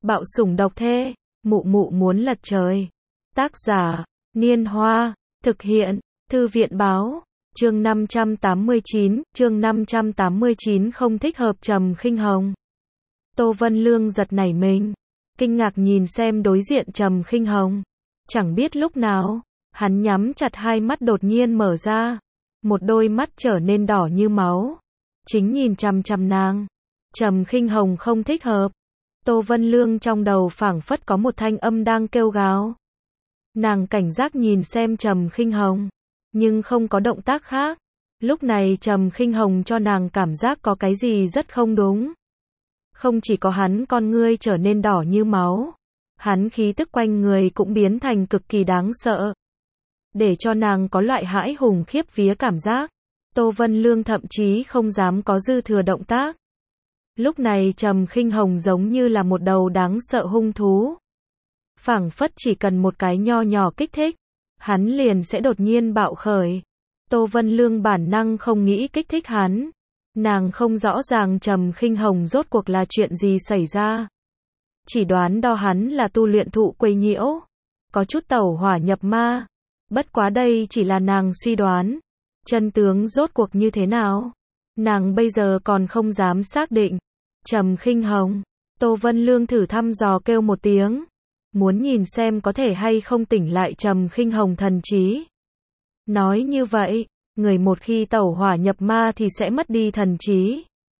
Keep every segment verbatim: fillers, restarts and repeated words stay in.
Bạo sủng độc thê, mụ mụ muốn lật trời. Tác giả, Niên Hoa, thực hiện, Thư viện báo, chương năm trăm tám mươi chín, chương năm trăm tám mươi chín không thích hợp Trầm Khinh Hồng. Tô Vân Lương giật nảy mình, kinh ngạc nhìn xem đối diện Trầm Khinh Hồng. Chẳng biết lúc nào, hắn nhắm chặt hai mắt đột nhiên mở ra, một đôi mắt trở nên đỏ như máu, chính nhìn chằm chằm nàng. Trầm Khinh Hồng không thích hợp. Tô Vân Lương trong đầu phảng phất có một thanh âm đang kêu gào. Nàng cảnh giác nhìn xem Trầm Khinh Hồng, nhưng không có động tác khác. Lúc này Trầm Khinh Hồng cho nàng cảm giác có cái gì rất không đúng. Không chỉ có hắn con ngươi trở nên đỏ như máu, hắn khí tức quanh người cũng biến thành cực kỳ đáng sợ, để cho nàng có loại hãi hùng khiếp vía cảm giác. Tô Vân Lương thậm chí không dám có dư thừa động tác. Lúc này Trầm Khinh Hồng giống như là một đầu đáng sợ hung thú. Phảng phất chỉ cần một cái nho nhỏ kích thích, hắn liền sẽ đột nhiên bạo khởi. Tô Vân Lương bản năng không nghĩ kích thích hắn. Nàng không rõ ràng Trầm Khinh Hồng rốt cuộc là chuyện gì xảy ra. Chỉ đoán đo hắn là tu luyện thụ quấy nhiễu, có chút tẩu hỏa nhập ma. Bất quá đây chỉ là nàng suy đoán. Chân tướng rốt cuộc như thế nào, nàng bây giờ còn không dám xác định. Trầm Khinh Hồng, Tô Vân Lương thử thăm dò kêu một tiếng, muốn nhìn xem có thể hay không tỉnh lại Trầm Khinh Hồng thần trí. Nói như vậy, người một khi tẩu hỏa nhập ma thì sẽ mất đi thần trí,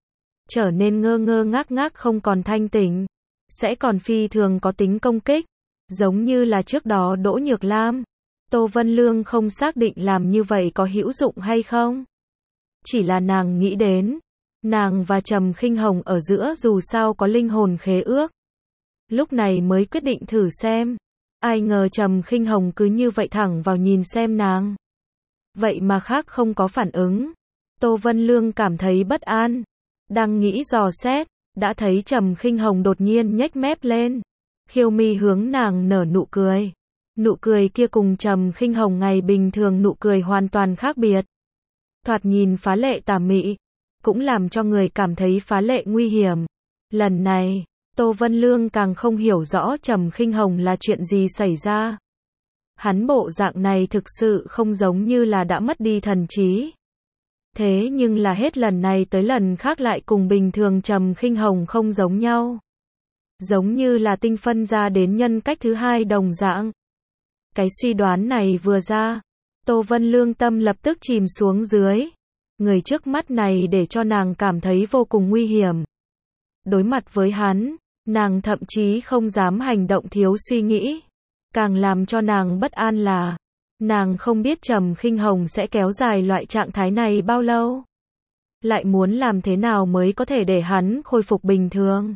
trở nên ngơ ngơ ngác ngác không còn thanh tỉnh, sẽ còn phi thường có tính công kích, giống như là trước đó Đỗ Nhược Lam. Tô Vân Lương không xác định làm như vậy có hữu dụng hay không. Chỉ là nàng nghĩ đến, nàng và Trầm Khinh Hồng ở giữa dù sao có linh hồn khế ước. Lúc này mới quyết định thử xem. Ai ngờ Trầm Khinh Hồng cứ như vậy thẳng vào nhìn xem nàng. Vậy mà khác không có phản ứng. Tô Vân Lương cảm thấy bất an. Đang nghĩ dò xét, đã thấy Trầm Khinh Hồng đột nhiên nhếch mép lên. Khiêu mi hướng nàng nở nụ cười. Nụ cười kia cùng Trầm Khinh Hồng ngày bình thường nụ cười hoàn toàn khác biệt. Thoạt nhìn phá lệ tà mị, cũng làm cho người cảm thấy phá lệ nguy hiểm. Lần này, Tô Vân Lương càng không hiểu rõ Trầm Khinh Hồng là chuyện gì xảy ra. Hắn bộ dạng này thực sự không giống như là đã mất đi thần trí. Thế nhưng là hết lần này tới lần khác lại cùng bình thường Trầm Khinh Hồng không giống nhau. Giống như là tinh phân ra đến nhân cách thứ hai đồng dạng. Cái suy đoán này vừa ra, Tô Vân Lương tâm lập tức chìm xuống dưới. Người trước mắt này để cho nàng cảm thấy vô cùng nguy hiểm. Đối mặt với hắn, nàng thậm chí không dám hành động thiếu suy nghĩ. Càng làm cho nàng bất an là, nàng không biết Trầm Khinh Hồng sẽ kéo dài loại trạng thái này bao lâu. Lại muốn làm thế nào mới có thể để hắn khôi phục bình thường.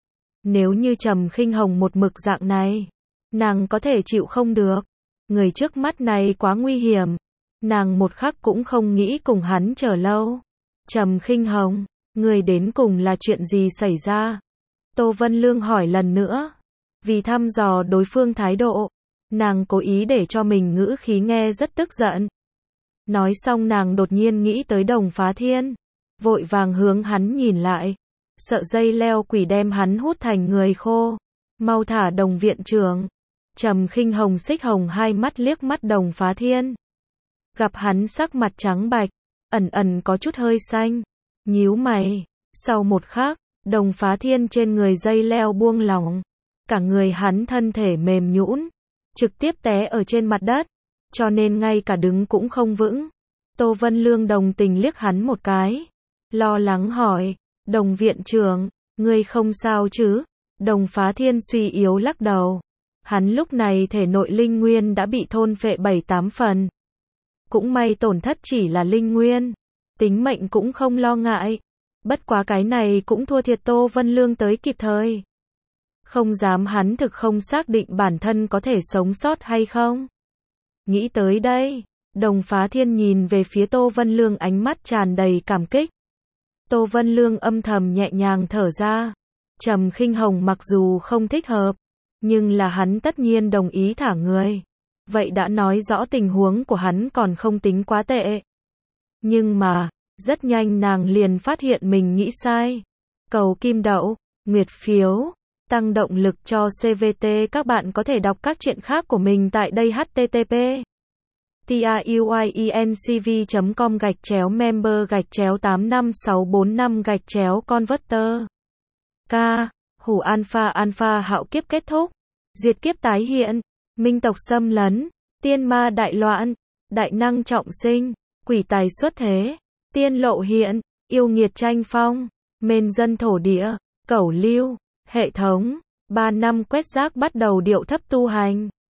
Nếu như Trầm Khinh Hồng một mực dạng này, nàng có thể chịu không được. Người trước mắt này quá nguy hiểm. Nàng một khắc cũng không nghĩ cùng hắn chờ lâu. Trầm Khinh Hồng, người đến cùng là chuyện gì xảy ra? Tô Vân Lương hỏi lần nữa. Vì thăm dò đối phương thái độ, nàng cố ý để cho mình ngữ khí nghe rất tức giận. Nói xong nàng đột nhiên nghĩ tới Đồng Phá Thiên. Vội vàng hướng hắn nhìn lại. Sợ dây leo quỷ đem hắn hút thành người khô. Mau thả Đồng viện trưởng. Trầm Khinh Hồng xích hồng hai mắt liếc mắt Đồng Phá Thiên. Gặp hắn sắc mặt trắng bạch, ẩn ẩn có chút hơi xanh, nhíu mày. Sau một khắc, Đồng Phá Thiên trên người dây leo buông lỏng, cả người hắn thân thể mềm nhũn, trực tiếp té ở trên mặt đất, cho nên ngay cả đứng cũng không vững. Tô Vân Lương đồng tình liếc hắn một cái, lo lắng hỏi, Đồng viện trưởng, ngươi không sao chứ? Đồng Phá Thiên suy yếu lắc đầu. Hắn lúc này thể nội linh nguyên đã bị thôn phệ bảy tám phần. Cũng may tổn thất chỉ là linh nguyên, tính mệnh cũng không lo ngại. Bất quá cái này cũng thua thiệt Tô Vân Lương tới kịp thời. Không dám hắn thực không xác định bản thân có thể sống sót hay không. Nghĩ tới đây, Đồng Phá Thiên nhìn về phía Tô Vân Lương ánh mắt tràn đầy cảm kích. Tô Vân Lương âm thầm nhẹ nhàng thở ra. Trầm Khinh Hồng mặc dù không thích hợp, nhưng là hắn tất nhiên đồng ý thả người. Vậy đã nói rõ tình huống của hắn còn không tính quá tệ. Nhưng mà, rất nhanh nàng liền phát hiện mình nghĩ sai. Cầu kim đậu, nguyệt phiếu, tăng động lực cho xê vê tê. Các bạn có thể đọc các chuyện khác của mình tại đây h t t p truyencv chấm com gạch chéo member gạch chéo tám năm sáu bốn năm gạch chéo converter. K. Hủ alpha alpha hạo kiếp kết thúc. Diệt kiếp tái hiện. Minh tộc xâm lấn. Tiên ma đại loạn. Đại năng trọng sinh. Quỷ tài xuất thế. Tiên lộ hiện. Yêu nghiệt tranh phong. Mền dân thổ địa. Cẩu lưu. Hệ thống. Ba năm quét rác bắt đầu điệu thấp tu hành.